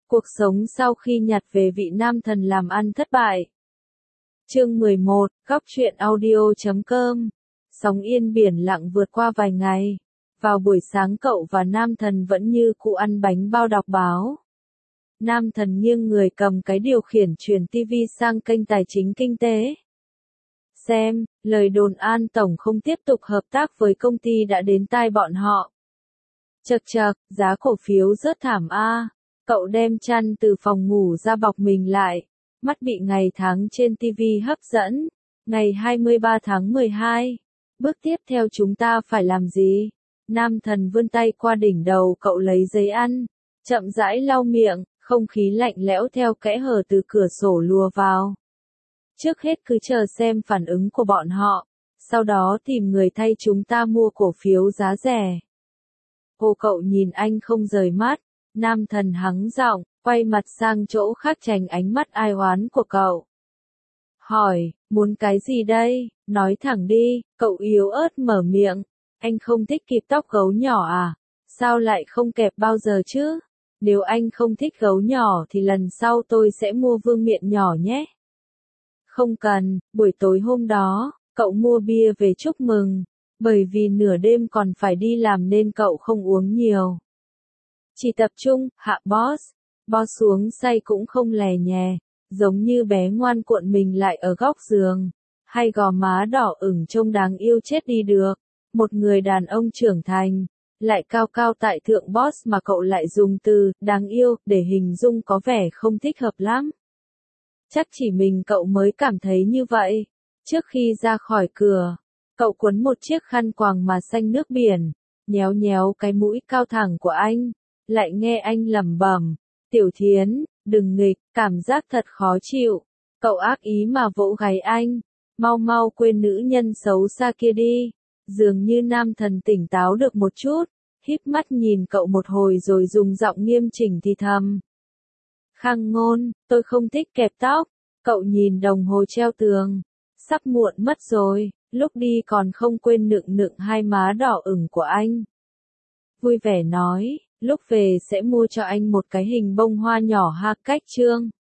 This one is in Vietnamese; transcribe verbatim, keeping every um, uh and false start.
Cuộc sống sau khi nhặt về vị nam thần làm ăn thất bại. Chương mười một, Góc truyện audio chấm com. Sóng yên biển lặng vượt qua vài ngày. Vào buổi sáng cậu và nam thần vẫn như cũ ăn bánh bao đọc báo. Nam thần nghiêng người cầm cái điều khiển chuyển tivi sang kênh tài chính kinh tế. Xem, lời đồn An Tổng không tiếp tục hợp tác với công ty đã đến tai bọn họ. Chậc chậc, giá cổ phiếu rớt thảm a. Cậu đem chăn từ phòng ngủ ra bọc mình lại, mắt bị ngày tháng trên tivi hấp dẫn. Ngày hai mươi ba tháng mười hai, bước tiếp theo chúng ta phải làm gì? Nam thần vươn tay qua đỉnh đầu cậu lấy giấy ăn, chậm rãi lau miệng, không khí lạnh lẽo theo kẽ hở từ cửa sổ lùa vào. Trước hết cứ chờ xem phản ứng của bọn họ, sau đó tìm người thay chúng ta mua cổ phiếu giá rẻ. Cô cậu nhìn anh không rời mắt, nam thần hắng giọng, quay mặt sang chỗ khác tránh ánh mắt ai oán của cậu. Hỏi, muốn cái gì đây? Nói thẳng đi, cậu yếu ớt mở miệng. Anh không thích kẹp tóc gấu nhỏ à? Sao lại không kẹp bao giờ chứ? Nếu anh không thích gấu nhỏ thì lần sau tôi sẽ mua vương miện nhỏ nhé. Không cần, buổi tối hôm đó, cậu mua bia về chúc mừng, bởi vì nửa đêm còn phải đi làm nên cậu không uống nhiều. Chỉ tập trung, hạ boss, boss xuống say cũng không lè nhè, giống như bé ngoan cuộn mình lại ở góc giường, hay gò má đỏ ửng trông đáng yêu chết đi được. Một người đàn ông trưởng thành, lại cao cao tại thượng boss mà cậu lại dùng từ đáng yêu để hình dung có vẻ không thích hợp lắm. Chắc chỉ mình cậu mới cảm thấy như vậy. Trước khi ra khỏi cửa, cậu quấn một chiếc khăn quàng mà xanh nước biển, nhéo nhéo cái mũi cao thẳng của anh, lại nghe anh lẩm bẩm, Tiểu Thiến, đừng nghịch, cảm giác thật khó chịu. Cậu ác ý mà vỗ gáy anh, mau mau quên nữ nhân xấu xa kia đi. Dường như nam thần tỉnh táo được một chút, híp mắt nhìn cậu một hồi rồi dùng giọng nghiêm chỉnh thì thầm. Khang Ngôn, tôi không thích kẹp tóc. Cậu nhìn đồng hồ treo tường, sắp muộn mất rồi, lúc đi còn không quên nựng nựng hai má đỏ ửng của anh. Vui vẻ nói, lúc về sẽ mua cho anh một cái hình bông hoa nhỏ ha. Cách chương